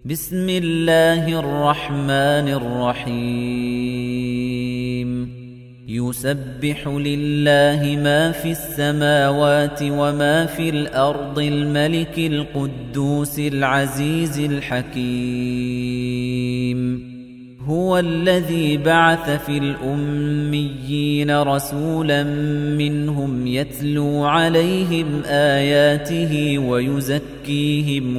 بسم الله الرحمن الرحيم يسبح لله ما في السماوات وما في الأرض الملك القدوس العزيز الحكيم هو الذي بعث في الأميين رسولا منهم يتلو عليهم آياته ويزكيهم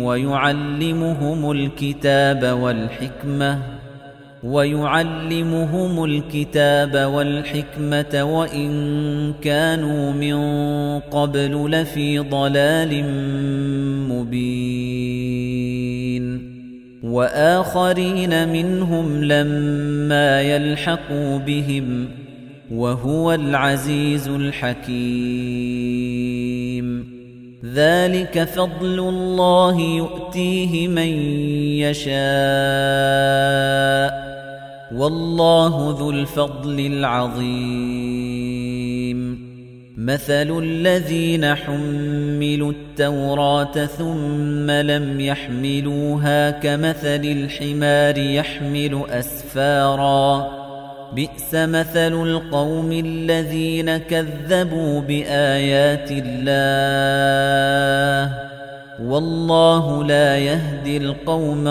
ويعلمهم الكتاب والحكمة وإن كانوا من قبل لفي ضلال مبين وآخرين منهم لما يلحقوا بهم وهو العزيز الحكيم ذلك فضل الله يؤتيه من يشاء والله ذو الفضل العظيم مثل الذين حملوا التوراة ثم لم يحملوها كمثل الحمار يحمل أسفارا بئس مثل القوم الذين كذبوا بآيات الله والله لا يهدي القوم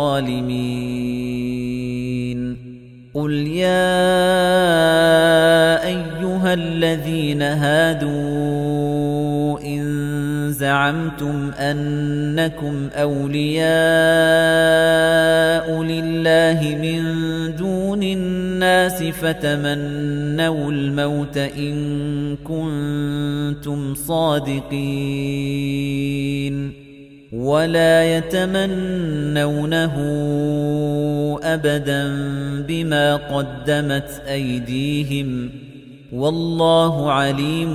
الظالمين قل يا أيها الذين هادوا إن زعمتم أنكم أولياء لله من دون الناس فتمنوا الموت إن كنتم صادقين ولا يتمنونه أبدا بما قدمت أيديهم والله عليم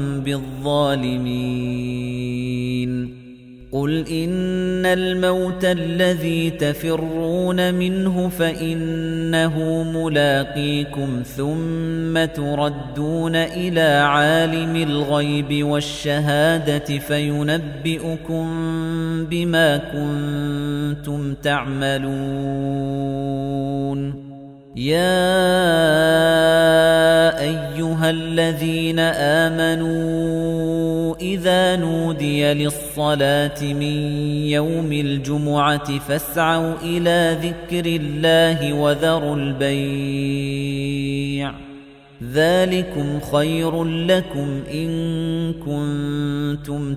بالظالمين قل إن الموت الذي تفرون منه فإنه ملاقيكم ثم تردون إلى عالم الغيب والشهادة فينبئكم بما كنتم تعملون يا أيها الذين آمنوا إذا نودي للصلاة من يوم الجمعة فاسعوا إلى ذكر الله وذروا البيع ذلكم خير لكم إن كنتم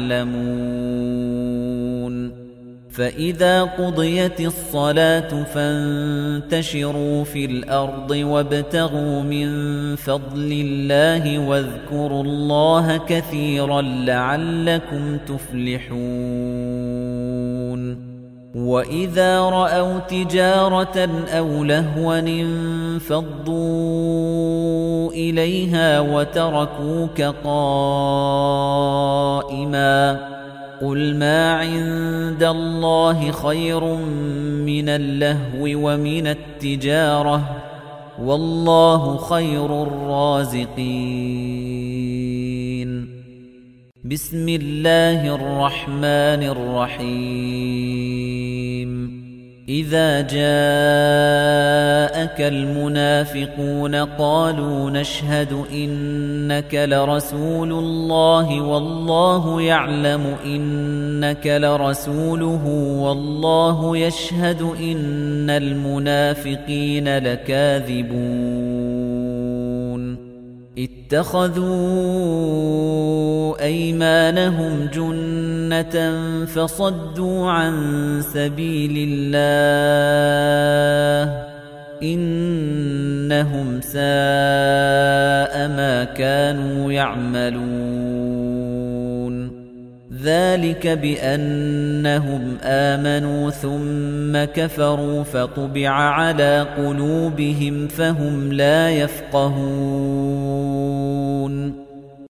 تعلمون فإذا قضيت الصلاة فانتشروا في الأرض وابتغوا من فضل الله واذكروا الله كثيرا لعلكم تفلحون وإذا رأوا تجارة أو لهوا انفضوا إليها وتركوك قائما قل ما عند الله خير من اللهو ومن التجارة والله خير الرازقين بسم الله الرحمن الرحيم إذا جاءك المنافقون قالوا نشهد إنك لرسول الله والله يعلم إنك لرسوله والله يشهد إن المنافقين لكاذبون اتخذوا أيمانهم جنة فصدوا عن سبيل الله إنهم ساء ما كانوا يعملون ذلك بأنهم آمنوا ثم كفروا فطبع على قلوبهم فهم لا يفقهون